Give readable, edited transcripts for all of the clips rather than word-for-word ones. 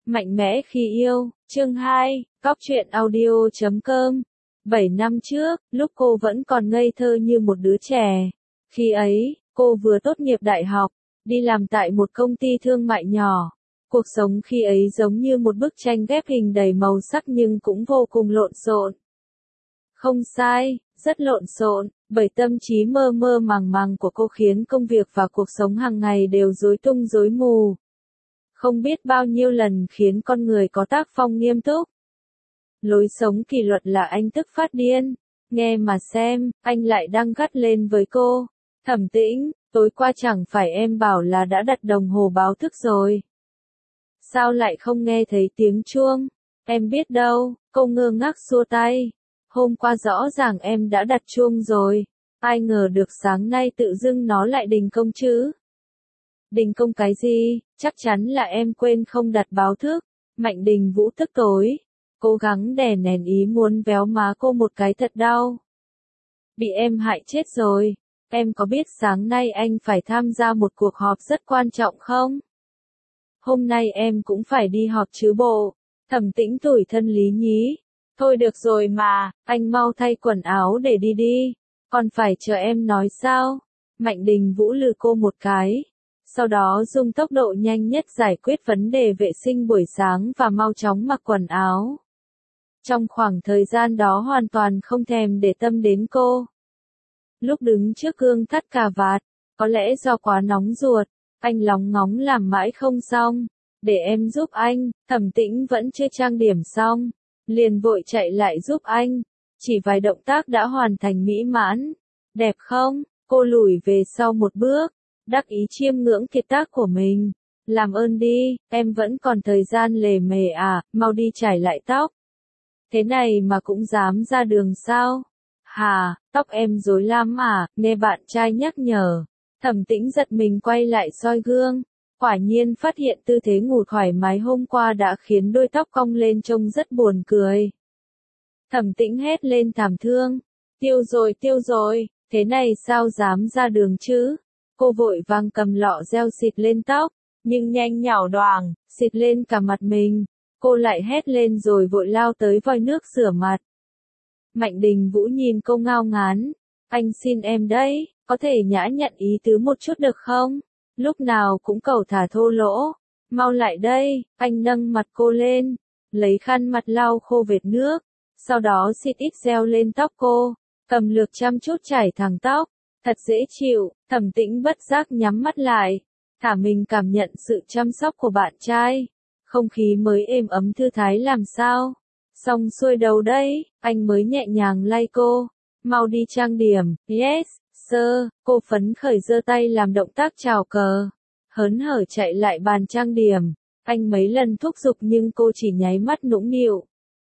Mạnh mẽ khi yêu, chương 2, Cóc truyện audio.com. 7 năm trước, lúc cô vẫn còn ngây thơ như một đứa trẻ. Khi ấy, cô vừa tốt nghiệp đại học, đi làm tại một công ty thương mại nhỏ. Cuộc sống khi ấy giống như một bức tranh ghép hình đầy màu sắc nhưng cũng vô cùng lộn xộn. Không sai, rất lộn xộn, bởi tâm trí mơ mơ màng màng của cô khiến công việc và cuộc sống hàng ngày đều rối tung rối mù. Không biết bao nhiêu lần khiến con người có tác phong nghiêm túc. Lối sống kỷ luật là anh tức phát điên. Nghe mà xem, anh lại đang gắt lên với cô. Thẩm Tĩnh, tối qua chẳng phải em bảo là đã đặt đồng hồ báo thức rồi. Sao lại không nghe thấy tiếng chuông? Em biết đâu, cô ngơ ngác xua tay. Hôm qua rõ ràng em đã đặt chuông rồi. Ai ngờ được sáng nay tự dưng nó lại đình công chứ. Đình công cái gì, chắc chắn là em quên không đặt báo thức. Mạnh Đình Vũ tức tối. Cố gắng đè nén ý muốn véo má cô một cái thật đau. Bị em hại chết rồi. Em có biết sáng nay anh phải tham gia một cuộc họp rất quan trọng không? Hôm nay em cũng phải đi họp chứ bộ. Thẩm Tĩnh tủi thân lý nhí. Thôi được rồi mà, anh mau thay quần áo để đi đi. Còn phải chờ em nói sao? Mạnh Đình Vũ lườm cô một cái. Sau đó dùng tốc độ nhanh nhất giải quyết vấn đề vệ sinh buổi sáng và mau chóng mặc quần áo. Trong khoảng thời gian đó hoàn toàn không thèm để tâm đến cô. Lúc đứng trước gương thắt cà vạt, có lẽ do quá nóng ruột, anh lóng ngóng làm mãi không xong. Để em giúp anh, Thẩm Tĩnh vẫn chưa trang điểm xong, liền vội chạy lại giúp anh. Chỉ vài động tác đã hoàn thành mỹ mãn. Đẹp không? Cô lùi về sau một bước, đắc ý chiêm ngưỡng kiệt tác của mình. Làm ơn đi, em vẫn còn thời gian lề mề à, mau đi chải lại tóc. Thế này mà cũng dám ra đường sao? Hà, tóc em rối lắm à, nghe bạn trai nhắc nhở. Thẩm Tĩnh giật mình quay lại soi gương. Quả nhiên phát hiện tư thế ngủ thoải mái hôm qua đã khiến đôi tóc cong lên trông rất buồn cười. Thẩm Tĩnh hét lên thảm thương. Tiêu rồi, thế này sao dám ra đường chứ? Cô vội vàng cầm lọ gel xịt lên tóc, nhưng nhanh nhảu đoàng, xịt lên cả mặt mình. Cô lại hét lên rồi vội lao tới vòi nước rửa mặt. Mạnh Đình Vũ nhìn cô ngao ngán. Anh xin em đấy, có thể nhã nhặn ý tứ một chút được không? Lúc nào cũng cẩu thả thô lỗ. Mau lại đây, anh nâng mặt cô lên, lấy khăn mặt lau khô vệt nước, sau đó xịt ít gel lên tóc cô, cầm lược chăm chút chải thẳng tóc. Thật dễ chịu, Thẩm Tĩnh bất giác nhắm mắt lại, thả mình cảm nhận sự chăm sóc của bạn trai. Không khí mới êm ấm thư thái làm sao. Xong xuôi đầu đây, anh mới nhẹ nhàng lay cô. Mau đi trang điểm, yes, sir. Cô phấn khởi giơ tay làm động tác chào cờ. Hớn hở chạy lại bàn trang điểm. Anh mấy lần thúc giục nhưng cô chỉ nháy mắt nũng nịu.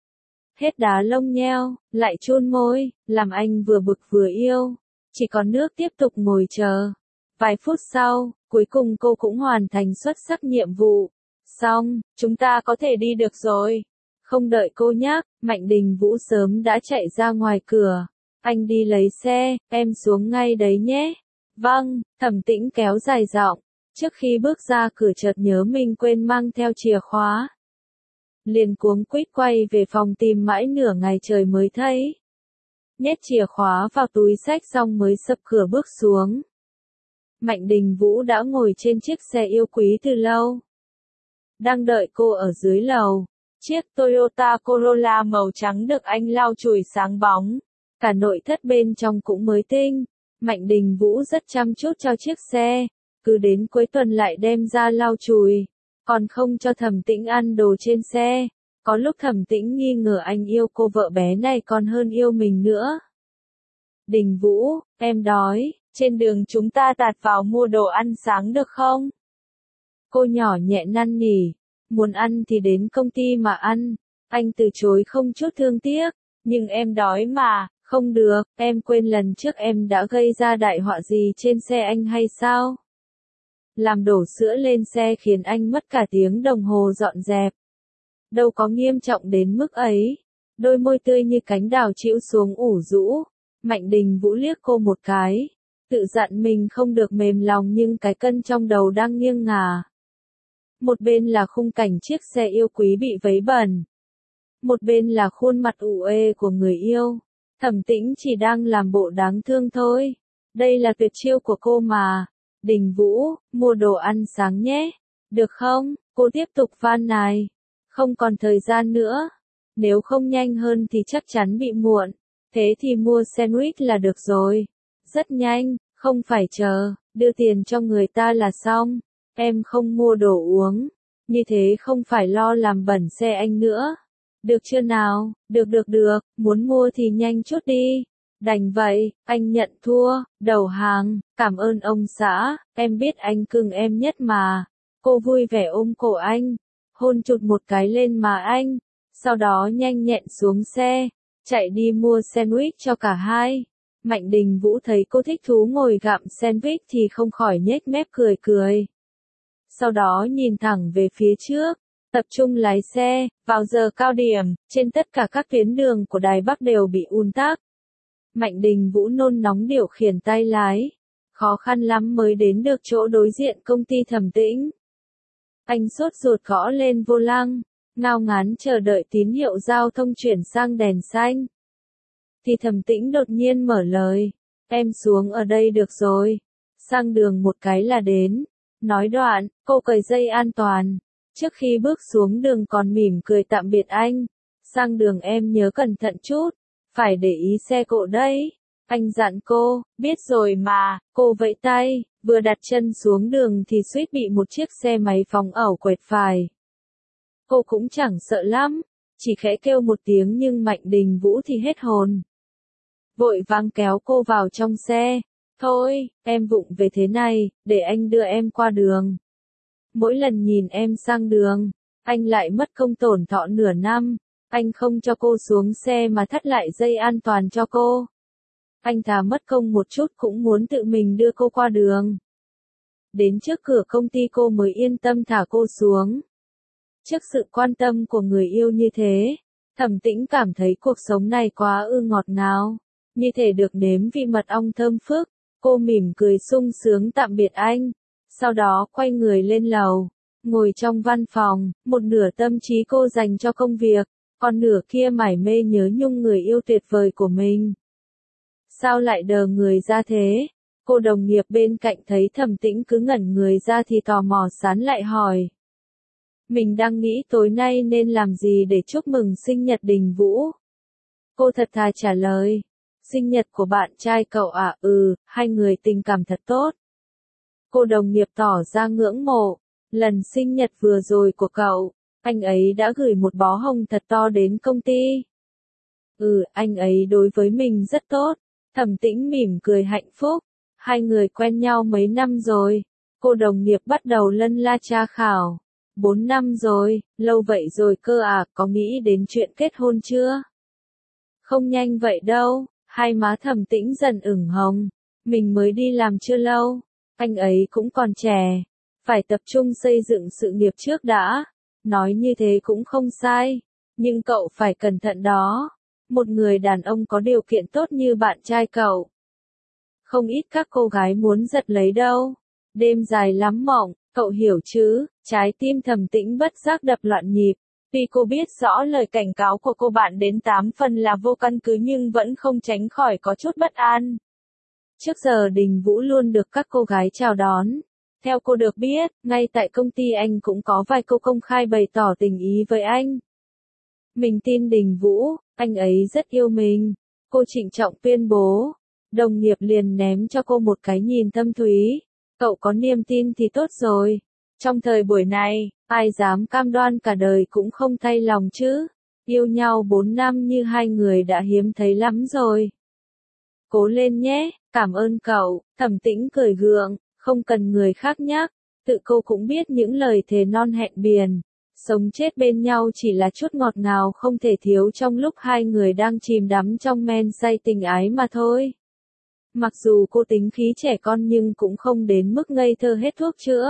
Hết đá lông nheo, lại chôn môi, làm anh vừa bực vừa yêu. Chỉ còn nước tiếp tục ngồi chờ. Vài phút sau, cuối cùng cô cũng hoàn thành xuất sắc nhiệm vụ. Xong, chúng ta có thể đi được rồi. Không đợi cô nhắc, Mạnh Đình Vũ sớm đã chạy ra ngoài cửa. Anh đi lấy xe, em xuống ngay đấy nhé. Vâng, Thẩm Tĩnh kéo dài giọng. Trước khi bước ra cửa chợt nhớ mình quên mang theo chìa khóa. Liền cuống quýt quay về phòng tìm mãi nửa ngày trời mới thấy. Nhét chìa khóa vào túi xách xong mới sập cửa bước xuống. Mạnh Đình Vũ đã ngồi trên chiếc xe yêu quý từ lâu. Đang đợi cô ở dưới lầu. Chiếc Toyota Corolla màu trắng được anh lau chùi sáng bóng. Cả nội thất bên trong cũng mới tinh. Mạnh Đình Vũ rất chăm chút cho chiếc xe. Cứ đến cuối tuần lại đem ra lau chùi. Còn không cho Thẩm Tĩnh ăn đồ trên xe. Có lúc Thẩm Tĩnh nghi ngờ anh yêu cô vợ bé này còn hơn yêu mình nữa. Đình Vũ, em đói, trên đường chúng ta tạt vào mua đồ ăn sáng được không? Cô nhỏ nhẹ năn nỉ, muốn ăn thì đến công ty mà ăn. Anh từ chối không chút thương tiếc, nhưng em đói mà, không được, em quên lần trước em đã gây ra đại họa gì trên xe anh hay sao? Làm đổ sữa lên xe khiến anh mất cả tiếng đồng hồ dọn dẹp. Đâu có nghiêm trọng đến mức ấy. Đôi môi tươi như cánh đào chĩu xuống ủ rũ. Mạnh Đình Vũ liếc cô một cái. Tự dặn mình không được mềm lòng nhưng cái cân trong đầu đang nghiêng ngả. Một bên là khung cảnh chiếc xe yêu quý bị vấy bẩn. Một bên là khuôn mặt ủ ê của người yêu. Thẩm Tĩnh chỉ đang làm bộ đáng thương thôi. Đây là tuyệt chiêu của cô mà. Đình Vũ, mua đồ ăn sáng nhé. Được không? Cô tiếp tục van nài. Không còn thời gian nữa. Nếu không nhanh hơn thì chắc chắn bị muộn. Thế thì mua sandwich là được rồi. Rất nhanh, không phải chờ, đưa tiền cho người ta là xong. Em không mua đồ uống. Như thế không phải lo làm bẩn xe anh nữa. Được chưa nào? Được, muốn mua thì nhanh chút đi. Đành vậy, anh nhận thua, đầu hàng, cảm ơn ông xã, em biết anh cưng em nhất mà. Cô vui vẻ ôm cổ anh, hôn chụt một cái lên má anh, sau đó nhanh nhẹn xuống xe, chạy đi mua sandwich cho cả hai. Mạnh Đình Vũ thấy cô thích thú ngồi gặm sandwich thì không khỏi nhếch mép cười cười. Sau đó nhìn thẳng về phía trước, tập trung lái xe, vào giờ cao điểm, trên tất cả các tuyến đường của Đài Bắc đều bị ùn tắc. Mạnh Đình Vũ nôn nóng điều khiển tay lái, khó khăn lắm mới đến được chỗ đối diện công ty Thẩm Tĩnh. Anh sốt ruột gõ lên vô lăng, ngao ngán chờ đợi tín hiệu giao thông chuyển sang đèn xanh. Thì Thẩm Tĩnh đột nhiên mở lời, em xuống ở đây được rồi, sang đường một cái là đến. Nói đoạn, cô cởi dây an toàn, trước khi bước xuống đường còn mỉm cười tạm biệt anh. Sang đường em nhớ cẩn thận chút, phải để ý xe cộ đấy. Anh dặn cô, biết rồi mà, cô vẫy tay, vừa đặt chân xuống đường thì suýt bị một chiếc xe máy phóng ẩu quẹt phải. Cô cũng chẳng sợ lắm, chỉ khẽ kêu một tiếng nhưng Mạnh Đình Vũ thì hết hồn. Vội vàng kéo cô vào trong xe. Thôi, em vụng về thế này, để anh đưa em qua đường. Mỗi lần nhìn em sang đường, anh lại mất công tổn thọ nửa năm. Anh không cho cô xuống xe mà thắt lại dây an toàn cho cô. Anh thà mất công một chút cũng muốn tự mình đưa cô qua đường. Đến trước cửa công ty cô mới yên tâm thả cô xuống. Trước sự quan tâm của người yêu như thế, Thẩm Tĩnh cảm thấy cuộc sống này quá ngọt ngào, như thể được nếm vị mật ong thơm phức. Cô mỉm cười sung sướng tạm biệt anh, sau đó quay người lên lầu, ngồi trong văn phòng, một nửa tâm trí cô dành cho công việc, còn nửa kia mải mê nhớ nhung người yêu tuyệt vời của mình. Sao lại đờ người ra thế? Cô đồng nghiệp bên cạnh thấy Thẩm Tĩnh cứ ngẩn người ra thì tò mò sán lại hỏi. Mình đang nghĩ tối nay nên làm gì để chúc mừng sinh nhật Đình Vũ. Cô thật thà trả lời. Sinh nhật của bạn trai cậu à? Hai người tình cảm thật tốt. Cô đồng nghiệp tỏ ra ngưỡng mộ. Lần sinh nhật vừa rồi của cậu, anh ấy đã gửi một bó hồng thật to đến công ty. Anh ấy đối với mình rất tốt. Thẩm Tĩnh mỉm cười hạnh phúc. Hai người quen nhau mấy năm rồi. Cô đồng nghiệp bắt đầu lân la tra khảo. 4 năm rồi, lâu vậy rồi cơ à, có nghĩ đến chuyện kết hôn chưa? Không nhanh vậy đâu. Hai má Thẩm Tĩnh dần ửng hồng. Mình mới đi làm chưa lâu. Anh ấy cũng còn trẻ. Phải tập trung xây dựng sự nghiệp trước đã. Nói như thế cũng không sai. Nhưng cậu phải cẩn thận đó. Một người đàn ông có điều kiện tốt như bạn trai cậu. Không ít các cô gái muốn giật lấy đâu. Đêm dài lắm mộng, cậu hiểu chứ? Trái tim Thẩm Tĩnh bất giác đập loạn nhịp. Tuy cô biết rõ lời cảnh cáo của cô bạn đến 8 phần là vô căn cứ nhưng vẫn không tránh khỏi có chút bất an. Trước giờ Đình Vũ luôn được các cô gái chào đón. Theo cô được biết, ngay tại công ty anh cũng có vài cô công khai bày tỏ tình ý với anh. Mình tin Đình Vũ, anh ấy rất yêu mình. Cô trịnh trọng tuyên bố. Đồng nghiệp liền ném cho cô một cái nhìn thâm thúy. Cậu có niềm tin thì tốt rồi. Trong thời buổi này, ai dám cam đoan cả đời cũng không thay lòng chứ. Yêu nhau 4 năm như hai người đã hiếm thấy lắm rồi. Cố lên nhé, cảm ơn cậu. Thẩm Tĩnh cười gượng, không cần người khác nhắc. Tự cô cũng biết những lời thề non hẹn biển. Sống chết bên nhau chỉ là chút ngọt ngào không thể thiếu trong lúc hai người đang chìm đắm trong men say tình ái mà thôi. Mặc dù cô tính khí trẻ con nhưng cũng không đến mức ngây thơ hết thuốc chữa.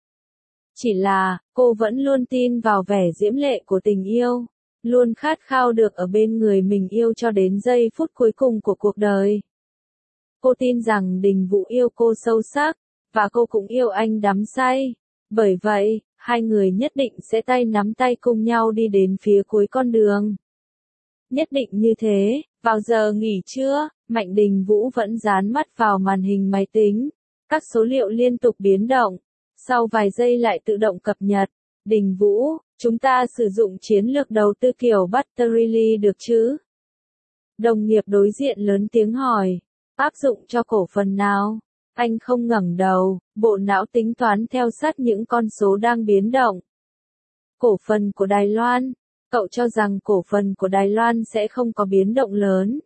Chỉ là, cô vẫn luôn tin vào vẻ diễm lệ của tình yêu. Luôn khát khao được ở bên người mình yêu cho đến giây phút cuối cùng của cuộc đời. Cô tin rằng Đình Vũ yêu cô sâu sắc, và cô cũng yêu anh đắm say. Bởi vậy, hai người nhất định sẽ tay nắm tay cùng nhau đi đến phía cuối con đường. Nhất định như thế, vào giờ nghỉ trưa, Mạnh Đình Vũ vẫn dán mắt vào màn hình máy tính. Các số liệu liên tục biến động, sau vài giây lại tự động cập nhật. Đình Vũ, chúng ta sử dụng chiến lược đầu tư kiểu Battery được chứ? Đồng nghiệp đối diện lớn tiếng hỏi, áp dụng cho cổ phần nào? Anh không ngẩng đầu, bộ não tính toán theo sát những con số đang biến động. Cổ phần của Đài Loan, cậu cho rằng cổ phần của Đài Loan sẽ không có biến động lớn.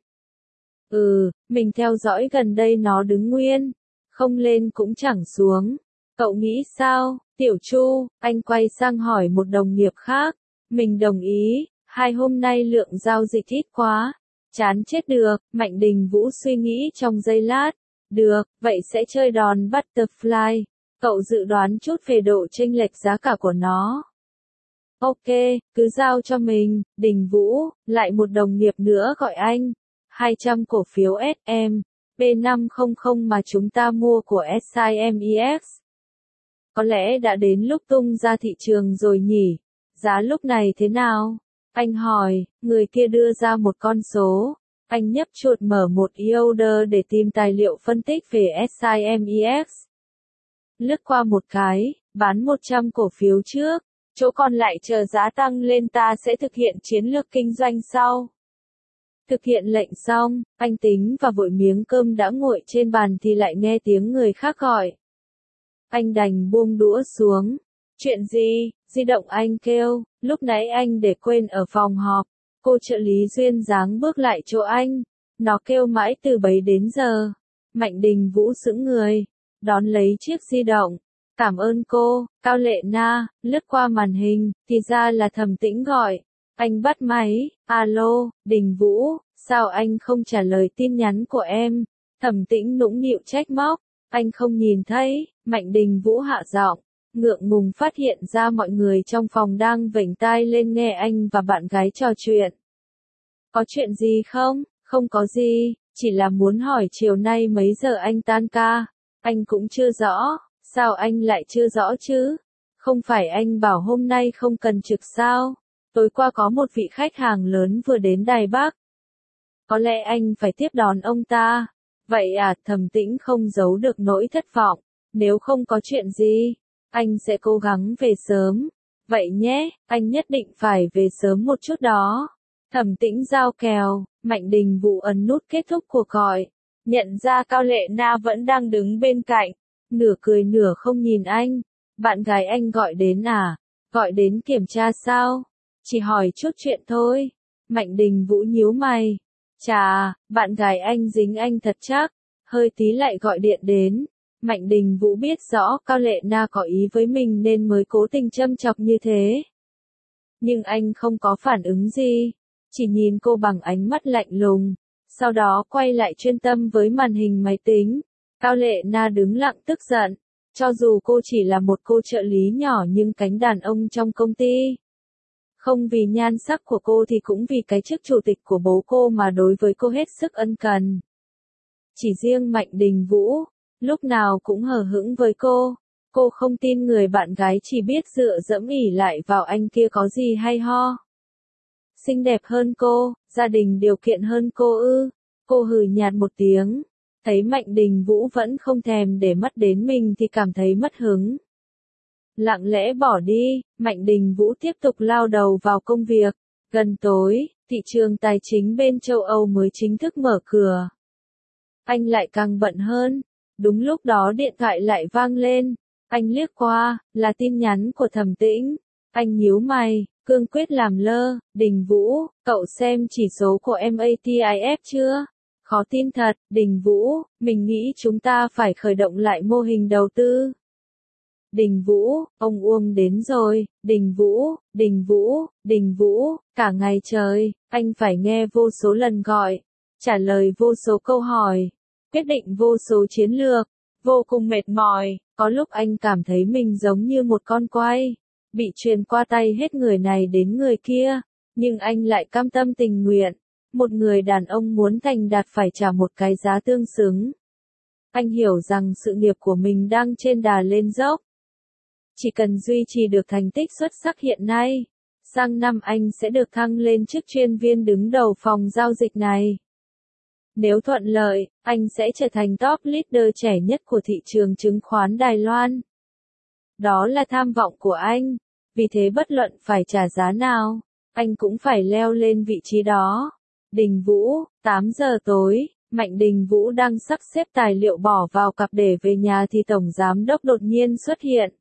Mình theo dõi gần đây nó đứng nguyên, không lên cũng chẳng xuống. Cậu nghĩ sao, Tiểu Chu? Anh quay sang hỏi một đồng nghiệp khác. Mình đồng ý, 2 hôm nay lượng giao dịch ít quá. Chán chết được, Mạnh Đình Vũ suy nghĩ trong giây lát. Được, vậy sẽ chơi đòn Butterfly. Cậu dự đoán chút về độ chênh lệch giá cả của nó. Ok, cứ giao cho mình, Đình Vũ. Lại một đồng nghiệp nữa gọi anh. 200 cổ phiếu SM, P500 mà chúng ta mua của SIMEX. Có lẽ đã đến lúc tung ra thị trường rồi nhỉ? Giá lúc này thế nào? Anh hỏi, người kia đưa ra một con số. Anh nhấp chuột mở một e-order để tìm tài liệu phân tích về SIMEX. Lướt qua một cái, bán 100 cổ phiếu trước, chỗ còn lại chờ giá tăng lên ta sẽ thực hiện chiến lược kinh doanh sau. Thực hiện lệnh xong, anh tính và vội miếng cơm đã nguội trên bàn thì lại nghe tiếng người khác gọi. Anh đành buông đũa xuống. Chuyện gì? Di động anh kêu, lúc nãy anh để quên ở phòng họp. Cô trợ lý duyên dáng bước lại chỗ anh. Nó kêu mãi từ bấy đến giờ. Mạnh Đình Vũ sững người, đón lấy chiếc di động. Cảm ơn cô, Cao Lệ Na. Lướt qua màn hình, thì ra là Thẩm Tĩnh gọi. Anh bắt máy, alo, Đình Vũ, sao anh không trả lời tin nhắn của em? Thẩm Tĩnh nũng nịu trách móc, anh không nhìn thấy. Mạnh Đình Vũ hạ giọng, ngượng ngùng phát hiện ra mọi người trong phòng đang vểnh tai lên nghe anh và bạn gái trò chuyện. Có chuyện gì không? Không có gì, chỉ là muốn hỏi chiều nay mấy giờ anh tan ca. Anh cũng chưa rõ, sao anh lại chưa rõ chứ? Không phải anh bảo hôm nay không cần trực sao? Tối qua có một vị khách hàng lớn vừa đến Đài Bắc. Có lẽ anh phải tiếp đón ông ta. Vậy à, Thẩm Tĩnh không giấu được nỗi thất vọng. Nếu không có chuyện gì, anh sẽ cố gắng về sớm. Vậy nhé, anh nhất định phải về sớm một chút đó. Thẩm Tĩnh giao kèo, Mạnh Đình Vũ ấn nút kết thúc cuộc gọi. Nhận ra Cao Lệ Na vẫn đang đứng bên cạnh. Nửa cười nửa không nhìn anh. Bạn gái anh gọi đến à? Gọi đến kiểm tra sao? Chỉ hỏi chút chuyện thôi. Mạnh Đình Vũ nhíu mày. Chà, bạn gái anh dính anh thật chắc. Hơi tí lại gọi điện đến. Mạnh Đình Vũ biết rõ Cao Lệ Na có ý với mình nên mới cố tình châm chọc như thế. Nhưng anh không có phản ứng gì. Chỉ nhìn cô bằng ánh mắt lạnh lùng. Sau đó quay lại chuyên tâm với màn hình máy tính. Cao Lệ Na đứng lặng tức giận. Cho dù cô chỉ là một cô trợ lý nhỏ nhưng cánh đàn ông trong công ty. Không vì nhan sắc của cô thì cũng vì cái chức chủ tịch của bố cô mà đối với cô hết sức ân cần. Chỉ riêng Mạnh Đình Vũ, lúc nào cũng hờ hững với cô. Cô không tin người bạn gái chỉ biết dựa dẫm ỉ lại vào anh kia có gì hay ho. Xinh đẹp hơn cô, gia đình điều kiện hơn cô ư. Cô hừ nhạt một tiếng. Thấy Mạnh Đình Vũ vẫn không thèm để mắt đến mình thì cảm thấy mất hứng. Lặng lẽ bỏ đi, Mạnh Đình Vũ tiếp tục lao đầu vào công việc. Gần tối, thị trường tài chính bên châu Âu mới chính thức mở cửa. Anh lại càng bận hơn. Đúng lúc đó điện thoại lại vang lên. Anh liếc qua, là tin nhắn của Thẩm Tĩnh. Anh nhíu mày, cương quyết làm lơ. Đình Vũ, cậu xem chỉ số của MATIF chưa? Khó tin thật, Đình Vũ, mình nghĩ chúng ta phải khởi động lại mô hình đầu tư. Đình Vũ, ông Uông đến rồi. Đình Vũ, Đình Vũ, Đình Vũ, cả ngày trời, anh phải nghe vô số lần gọi, trả lời vô số câu hỏi, quyết định vô số chiến lược, vô cùng mệt mỏi. Có lúc anh cảm thấy mình giống như một con quay, bị truyền qua tay hết người này đến người kia, nhưng anh lại cam tâm tình nguyện. Một người đàn ông muốn thành đạt phải trả một cái giá tương xứng. Anh hiểu rằng sự nghiệp của mình đang trên đà lên dốc. Chỉ cần duy trì được thành tích xuất sắc hiện nay, sang năm anh sẽ được thăng lên chức chuyên viên đứng đầu phòng giao dịch này. Nếu thuận lợi, anh sẽ trở thành top leader trẻ nhất của thị trường chứng khoán Đài Loan. Đó là tham vọng của anh, vì thế bất luận phải trả giá nào, anh cũng phải leo lên vị trí đó. Đình Vũ, 8 giờ tối, Mạnh Đình Vũ đang sắp xếp tài liệu bỏ vào cặp để về nhà thì Tổng Giám Đốc đột nhiên xuất hiện.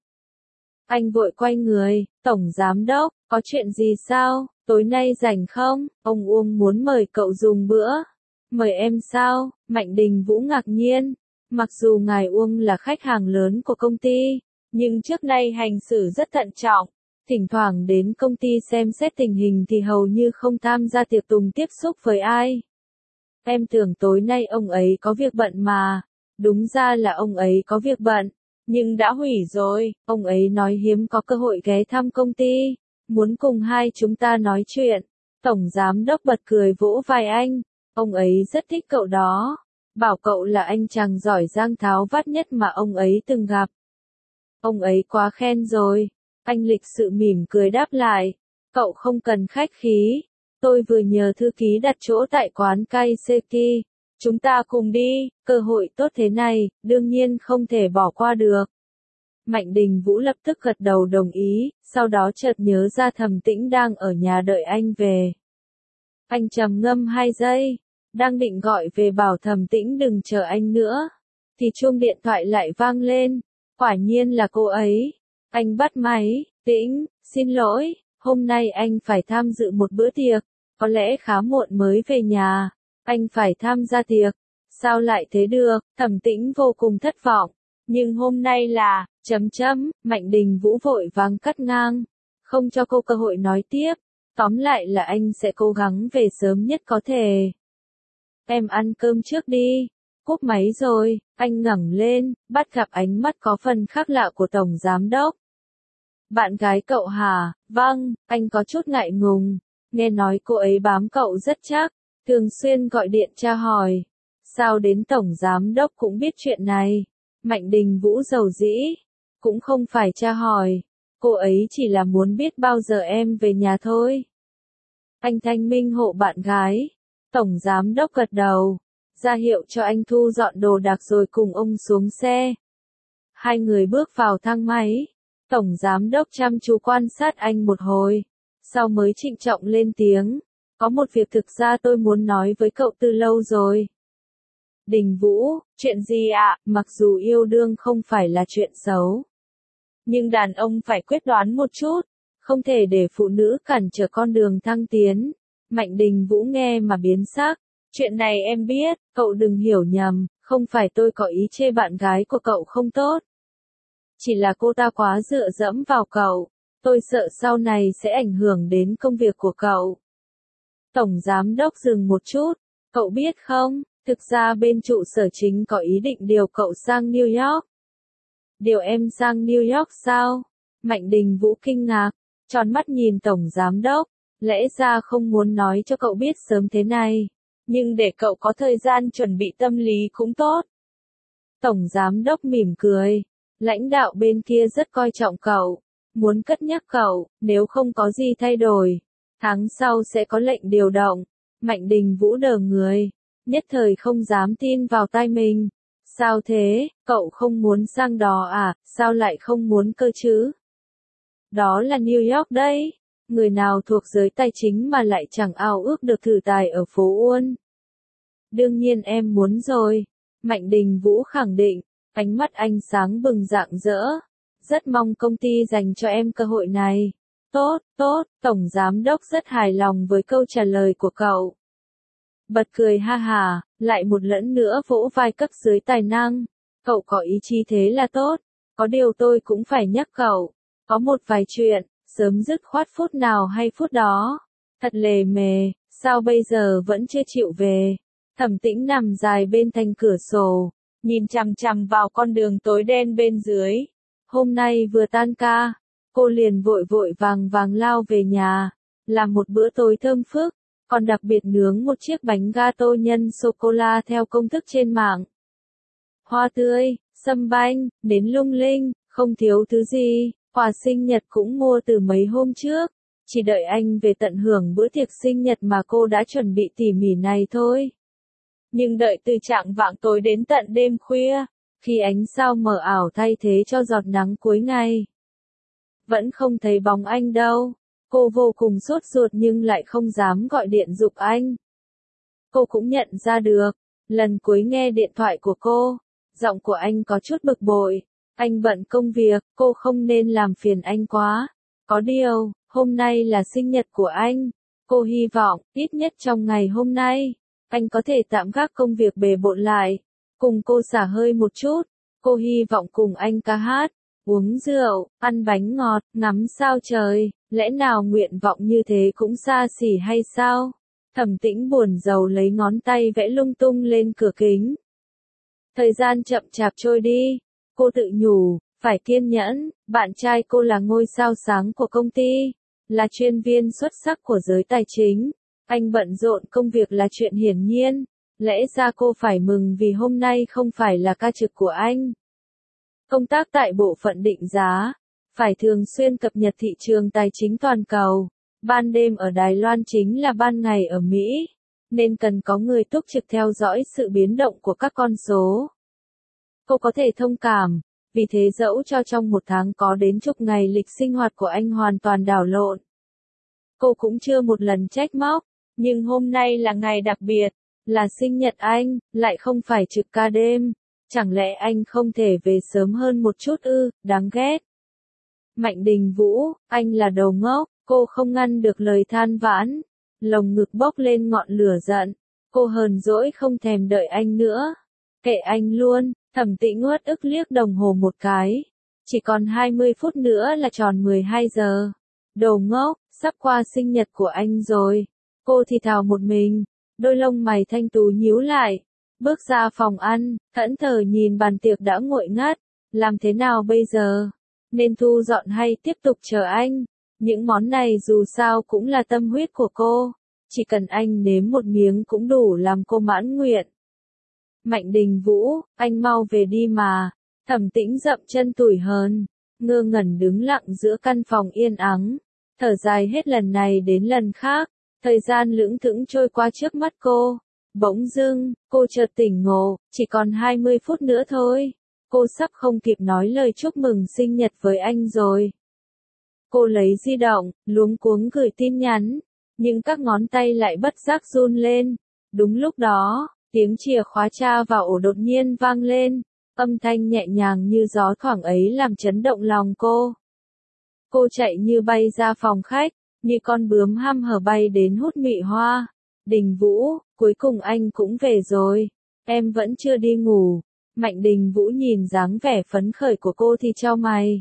Anh vội quay người, Tổng Giám Đốc, có chuyện gì sao, tối nay rảnh không, ông Uông muốn mời cậu dùng bữa. Mời em sao, Mạnh Đình Vũ ngạc nhiên, mặc dù ngài Uông là khách hàng lớn của công ty, nhưng trước nay hành xử rất thận trọng, thỉnh thoảng đến công ty xem xét tình hình thì hầu như không tham gia tiệc tùng tiếp xúc với ai. Em tưởng tối nay ông ấy có việc bận mà, đúng ra là ông ấy có việc bận, nhưng đã hủy rồi, ông ấy nói hiếm có cơ hội ghé thăm công ty, muốn cùng hai chúng ta nói chuyện. Tổng Giám Đốc bật cười vỗ vai anh, ông ấy rất thích cậu đó, bảo cậu là anh chàng giỏi giang tháo vát nhất mà ông ấy từng gặp. Ông ấy quá khen rồi, anh lịch sự mỉm cười đáp lại, cậu không cần khách khí, tôi vừa nhờ thư ký đặt chỗ tại quán Kaiseki, chúng ta cùng đi, cơ hội tốt thế này, đương nhiên không thể bỏ qua được. Mạnh Đình Vũ lập tức gật đầu đồng ý, sau đó chợt nhớ ra Thẩm Tĩnh đang ở nhà đợi anh về. Anh trầm ngâm 2 giây, đang định gọi về bảo Thẩm Tĩnh đừng chờ anh nữa, thì chuông điện thoại lại vang lên, quả nhiên là cô ấy. Anh bắt máy, Tĩnh, xin lỗi, hôm nay anh phải tham dự một bữa tiệc, có lẽ khá muộn mới về nhà, anh phải tham gia tiệc. Sao lại thế được, Thẩm Tĩnh vô cùng thất vọng, nhưng hôm nay là, Mạnh Đình Vũ vội vàng cắt ngang, không cho cô cơ hội nói tiếp, tóm lại là anh sẽ cố gắng về sớm nhất có thể. Em ăn cơm trước đi. Cúp máy rồi, anh ngẩng lên, bắt gặp ánh mắt có phần khác lạ của Tổng Giám Đốc. Bạn gái cậu hả? Vâng, anh có chút ngại ngùng, nghe nói cô ấy bám cậu rất chắc, thường xuyên gọi điện tra hỏi. Sao đến Tổng Giám Đốc cũng biết chuyện này? Mạnh Đình Vũ giàu dĩ, cũng không phải tra hỏi, cô ấy chỉ là muốn biết bao giờ em về nhà thôi. Anh thanh minh hộ bạn gái, Tổng Giám Đốc gật đầu, ra hiệu cho anh thu dọn đồ đạc rồi cùng ông xuống xe. Hai người bước vào thang máy, Tổng Giám Đốc chăm chú quan sát anh một hồi, sau mới trịnh trọng lên tiếng, có một việc thực ra tôi muốn nói với cậu từ lâu rồi. Đình Vũ, chuyện gì ạ? Mặc dù yêu đương không phải là chuyện xấu, nhưng đàn ông phải quyết đoán một chút, không thể để phụ nữ cản trở con đường thăng tiến. Mạnh Đình Vũ nghe mà biến sắc, chuyện này em biết, cậu đừng hiểu nhầm, không phải tôi có ý chê bạn gái của cậu không tốt. Chỉ là cô ta quá dựa dẫm vào cậu, tôi sợ sau này sẽ ảnh hưởng đến công việc của cậu. Tổng Giám Đốc dừng một chút, cậu biết không, thực ra bên trụ sở chính có ý định điều cậu sang New York. Điều em sang New York sao? Mạnh Đình Vũ kinh ngạc, tròn mắt nhìn Tổng Giám Đốc, lẽ ra không muốn nói cho cậu biết sớm thế này, nhưng để cậu có thời gian chuẩn bị tâm lý cũng tốt. Tổng Giám Đốc mỉm cười, lãnh đạo bên kia rất coi trọng cậu, muốn cất nhắc cậu, nếu không có gì thay đổi, tháng sau sẽ có lệnh điều động. Mạnh Đình Vũ đờ người, nhất thời không dám tin vào tai mình. Sao thế, cậu không muốn sang đó à, sao lại không muốn cơ chứ? Đó là New York đấy, người nào thuộc giới tài chính mà lại chẳng ao ước được thử tài ở phố Uôn. Đương nhiên em muốn rồi, Mạnh Đình Vũ khẳng định, ánh mắt anh sáng bừng rạng rỡ, rất mong công ty dành cho em cơ hội này. Tốt, tốt, Tổng Giám Đốc rất hài lòng với câu trả lời của cậu. Bật cười ha hà, lại một lần nữa vỗ vai cấp dưới tài năng. Cậu có ý chí thế là tốt, có điều tôi cũng phải nhắc cậu, có một vài chuyện, sớm dứt khoát phút nào hay phút đó. Thật lề mề, sao bây giờ vẫn chưa chịu về? Thẩm Tĩnh nằm dài bên thành cửa sổ, nhìn chằm chằm vào con đường tối đen bên dưới. Hôm nay vừa tan ca, cô liền vội vội vàng vàng lao về nhà, làm một bữa tối thơm phức, còn đặc biệt nướng một chiếc bánh gato nhân sô-cô-la theo công thức trên mạng. Hoa tươi, sâm banh, nến lung linh, không thiếu thứ gì, Quà sinh nhật cũng mua từ mấy hôm trước, chỉ đợi anh về tận hưởng bữa tiệc sinh nhật mà cô đã chuẩn bị tỉ mỉ này thôi. Nhưng đợi từ chạng vạng tối đến tận đêm khuya, khi ánh sao mờ ảo thay thế cho giọt nắng cuối ngày, vẫn không thấy bóng anh đâu. Cô vô cùng sốt ruột nhưng lại không dám gọi điện giục anh. Cô cũng nhận ra được, lần cuối nghe điện thoại của cô, giọng của anh có chút bực bội. Anh bận công việc, cô không nên làm phiền anh quá. Có điều, hôm nay là sinh nhật của anh. Cô hy vọng, ít nhất trong ngày hôm nay, anh có thể tạm gác công việc bề bộn lại, cùng cô xả hơi một chút. Cô hy vọng cùng anh ca hát, uống rượu, ăn bánh ngọt, ngắm sao trời. Lẽ nào nguyện vọng như thế cũng xa xỉ hay sao? Thẩm Tĩnh buồn rầu lấy ngón tay vẽ lung tung lên cửa kính. Thời gian chậm chạp trôi đi. Cô tự nhủ, phải kiên nhẫn, bạn trai cô là ngôi sao sáng của công ty, là chuyên viên xuất sắc của giới tài chính. Anh bận rộn công việc là chuyện hiển nhiên, lẽ ra cô phải mừng vì hôm nay không phải là ca trực của anh. Công tác tại bộ phận định giá, phải thường xuyên cập nhật thị trường tài chính toàn cầu. Ban đêm ở Đài Loan chính là ban ngày ở Mỹ, nên cần có người túc trực theo dõi sự biến động của các con số. Cô có thể thông cảm, vì thế dẫu cho trong một tháng có đến chục ngày lịch sinh hoạt của anh hoàn toàn đảo lộn, cô cũng chưa một lần trách móc, nhưng hôm nay là ngày đặc biệt, là sinh nhật anh, lại không phải trực ca đêm. Chẳng lẽ anh không thể về sớm hơn một chút ư, đáng ghét. Mạnh Đình Vũ, anh là đồ ngốc, cô không ngăn được lời than vãn, lồng ngực bốc lên ngọn lửa giận, cô hờn dỗi không thèm đợi anh nữa. Kệ anh luôn. Thẩm Tĩnh uất ức liếc đồng hồ một cái. Chỉ còn 20 phút nữa là tròn 12 giờ. Đồ ngốc, sắp qua sinh nhật của anh rồi. Cô thì thào một mình, đôi lông mày thanh tú nhíu lại. Bước ra phòng ăn, thẫn thờ nhìn bàn tiệc đã nguội ngắt. Làm thế nào bây giờ? Nên thu dọn hay tiếp tục chờ anh? Những món này dù sao cũng là tâm huyết của cô. Chỉ cần anh nếm một miếng cũng đủ làm cô mãn nguyện. Mạnh Đình Vũ, anh mau về đi mà. Thẩm Tĩnh dậm chân tủi hờn, ngơ ngẩn đứng lặng giữa căn phòng yên ắng, thở dài hết lần này đến lần khác. Thời gian lững thững trôi qua trước mắt cô. Bỗng dưng, cô chợt tỉnh ngộ, chỉ còn 20 phút nữa thôi. Cô sắp không kịp nói lời chúc mừng sinh nhật với anh rồi. Cô lấy di động, luống cuống gửi tin nhắn, nhưng các ngón tay lại bất giác run lên. Đúng lúc đó, tiếng chìa khóa tra vào ổ đột nhiên vang lên, âm thanh nhẹ nhàng như gió thoảng ấy làm chấn động lòng cô. Cô chạy như bay ra phòng khách, như con bướm hăm hở bay đến hút mị hoa. Đình Vũ, cuối cùng anh cũng về rồi, em vẫn chưa đi ngủ. Mạnh Đình Vũ nhìn dáng vẻ phấn khởi của cô thì chau mày.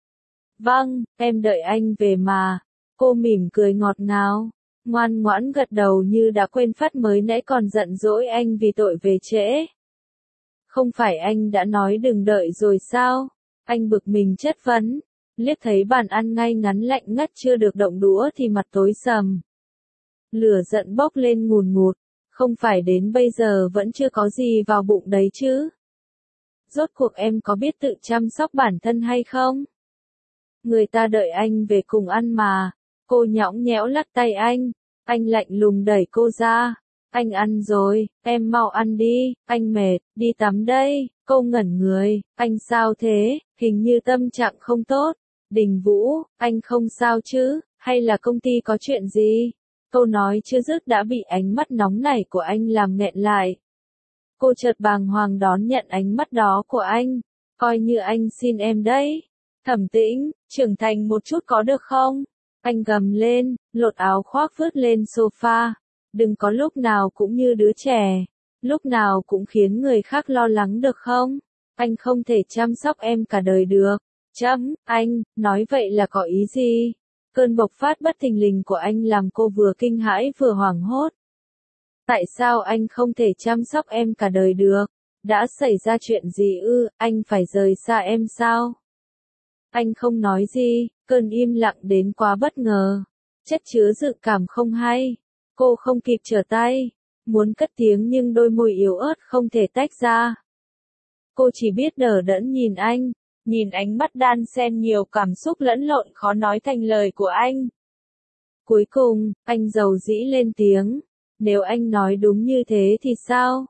Vâng, em đợi anh về mà. Cô mỉm cười ngọt ngào, ngoan ngoãn gật đầu như đã quên phát mới nãy còn giận dỗi anh vì tội về trễ. Không phải anh đã nói đừng đợi rồi sao? Anh bực mình chất vấn, liếc thấy bàn ăn ngay ngắn lạnh ngắt chưa được động đũa thì mặt tối sầm. Lửa giận bốc lên ngùn ngụt, không phải đến bây giờ vẫn chưa có gì vào bụng đấy chứ? Rốt cuộc em có biết tự chăm sóc bản thân hay không? Người ta đợi anh về cùng ăn mà. Cô nhõng nhẽo lắc tay anh lạnh lùng đẩy cô ra. Anh ăn rồi, em mau ăn đi, anh mệt, đi tắm đây. Cô ngẩn người, anh sao thế, hình như tâm trạng không tốt. Đình Vũ, anh không sao chứ, hay là công ty có chuyện gì? Câu nói chưa dứt đã bị ánh mắt nóng nảy của anh làm nghẹn lại. Cô chợt bàng hoàng đón nhận ánh mắt đó của anh, coi như anh xin em đấy. Thẩm Tĩnh, trưởng thành một chút có được không? Anh gầm lên, lột áo khoác vứt lên sofa. Đừng có lúc nào cũng như đứa trẻ, lúc nào cũng khiến người khác lo lắng được không? Anh không thể chăm sóc em cả đời được. Anh, nói vậy là có ý gì? Cơn bộc phát bất thình lình của anh làm cô vừa kinh hãi vừa hoảng hốt. Tại sao anh không thể chăm sóc em cả đời được? Đã xảy ra chuyện gì ư, anh phải rời xa em sao? Anh không nói gì, cơn im lặng đến quá bất ngờ, chất chứa dự cảm không hay. Cô không kịp trở tay, muốn cất tiếng nhưng đôi môi yếu ớt không thể tách ra. Cô chỉ biết đờ đẫn nhìn anh, nhìn ánh mắt đan xen nhiều cảm xúc lẫn lộn khó nói thành lời của anh. Cuối cùng, anh dầu dĩ lên tiếng. Nếu anh nói đúng như thế thì sao?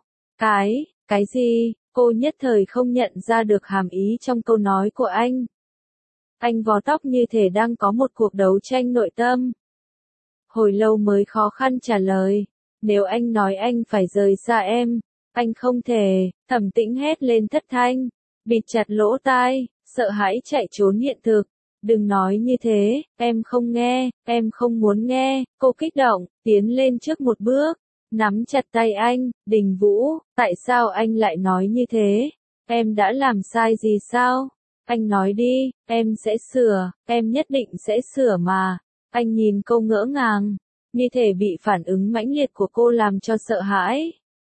Cái gì? Cô nhất thời không nhận ra được hàm ý trong câu nói của anh. Anh vò tóc như thể đang có một cuộc đấu tranh nội tâm. Hồi lâu mới khó khăn trả lời. Nếu anh nói anh phải rời xa em, anh không thể. Thẩm Tĩnh hét lên thất thanh, bịt chặt lỗ tai, sợ hãi chạy trốn hiện thực. Đừng nói như thế, em không nghe, em không muốn nghe. Cô kích động, tiến lên trước một bước, nắm chặt tay anh. Đình Vũ, tại sao anh lại nói như thế? Em đã làm sai gì sao? Anh nói đi, em sẽ sửa, em nhất định sẽ sửa mà. Anh nhìn cô ngỡ ngàng, như thể bị phản ứng mãnh liệt của cô làm cho sợ hãi.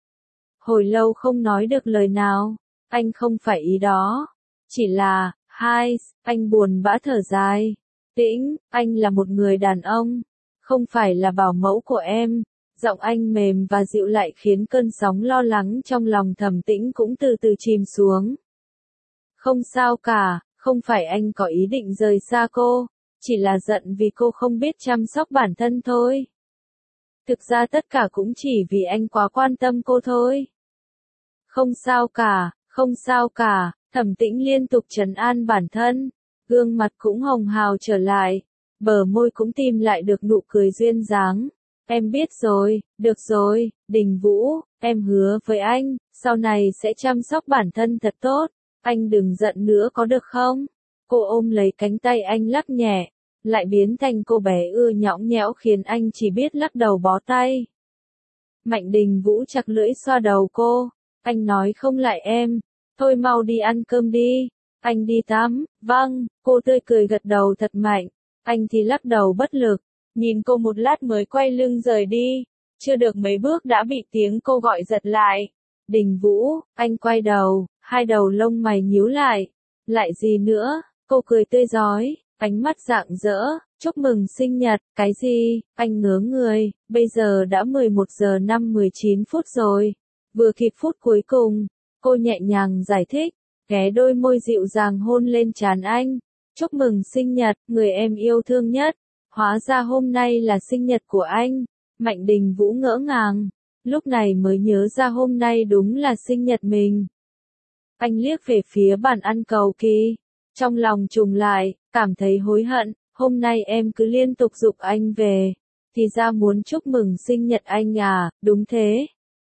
Hồi lâu không nói được lời nào, anh không phải ý đó. Chỉ là, anh buồn bã thở dài. Tĩnh, anh là một người đàn ông, không phải là bảo mẫu của em. Giọng anh mềm và dịu lại khiến cơn sóng lo lắng trong lòng Thẩm Tĩnh cũng từ từ chìm xuống. Không sao cả, không phải anh có ý định rời xa cô, chỉ là giận vì cô không biết chăm sóc bản thân thôi. Thực ra tất cả cũng chỉ vì anh quá quan tâm cô thôi. Không sao cả, không sao cả, Thẩm Tĩnh liên tục trấn an bản thân, gương mặt cũng hồng hào trở lại, bờ môi cũng tìm lại được nụ cười duyên dáng. Em biết rồi, được rồi, Đình Vũ, em hứa với anh, sau này sẽ chăm sóc bản thân thật tốt, anh đừng giận nữa có được không? Cô ôm lấy cánh tay anh lắc nhẹ, lại biến thành cô bé ưa nhõng nhẽo khiến anh chỉ biết lắc đầu bó tay. Mạnh Đình Vũ chặt lưỡi xoa đầu cô, anh nói không lại em, thôi mau đi ăn cơm đi, anh đi tắm, vâng, cô tươi cười gật đầu thật mạnh, anh thì lắc đầu bất lực, nhìn cô một lát mới quay lưng rời đi, chưa được mấy bước đã bị tiếng cô gọi giật lại. Đình Vũ, anh quay đầu, hai đầu lông mày nhíu lại gì nữa, cô cười tươi rói, ánh mắt rạng rỡ, chúc mừng sinh nhật, cái gì, anh ngớ người, bây giờ đã 11 giờ 19 phút rồi, vừa kịp phút cuối cùng, cô nhẹ nhàng giải thích, ghé đôi môi dịu dàng hôn lên trán anh, chúc mừng sinh nhật, người em yêu thương nhất, hóa ra hôm nay là sinh nhật của anh, Mạnh Đình Vũ ngỡ ngàng, lúc này mới nhớ ra hôm nay đúng là sinh nhật mình. Anh liếc về phía bàn ăn cầu kỳ, trong lòng trùng lại, cảm thấy hối hận, hôm nay em cứ liên tục giục anh về, thì ra muốn chúc mừng sinh nhật anh à, đúng thế.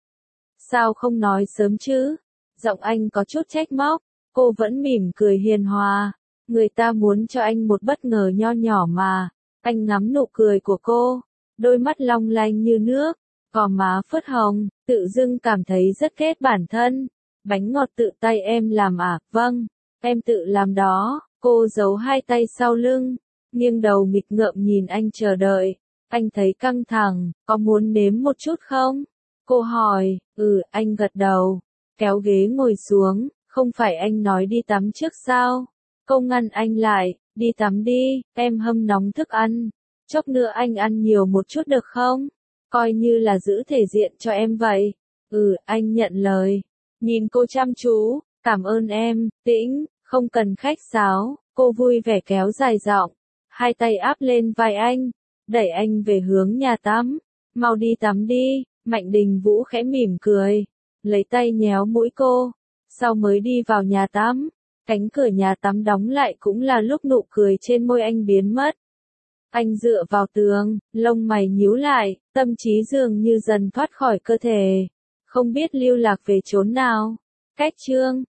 Sao không nói sớm chứ? Giọng anh có chút trách móc, cô vẫn mỉm cười hiền hòa, người ta muốn cho anh một bất ngờ nho nhỏ mà. Anh ngắm nụ cười của cô, đôi mắt long lanh như nước, gò má phớt hồng, tự dưng cảm thấy rất ghét bản thân. Bánh ngọt tự tay em làm à? Vâng, em tự làm đó. Cô giấu hai tay sau lưng, nghiêng đầu nghịch ngợm nhìn anh chờ đợi. Anh thấy căng thẳng, có muốn nếm một chút không? Cô hỏi, anh gật đầu, kéo ghế ngồi xuống, không phải anh nói đi tắm trước sao? Cô ngăn anh lại, đi tắm đi, em hâm nóng thức ăn, chốc nữa anh ăn nhiều một chút được không? Coi như là giữ thể diện cho em vậy. Anh nhận lời. Nhìn cô chăm chú, cảm ơn em, Tĩnh, không cần khách sáo, cô vui vẻ kéo dài giọng, hai tay áp lên vai anh, đẩy anh về hướng nhà tắm, mau đi tắm đi, Mạnh Đình Vũ khẽ mỉm cười, lấy tay nhéo mũi cô, sau mới đi vào nhà tắm, cánh cửa nhà tắm đóng lại cũng là lúc nụ cười trên môi anh biến mất. Anh dựa vào tường, lông mày nhíu lại, tâm trí dường như dần thoát khỏi cơ thể, không biết lưu lạc về chốn nào. Cách chương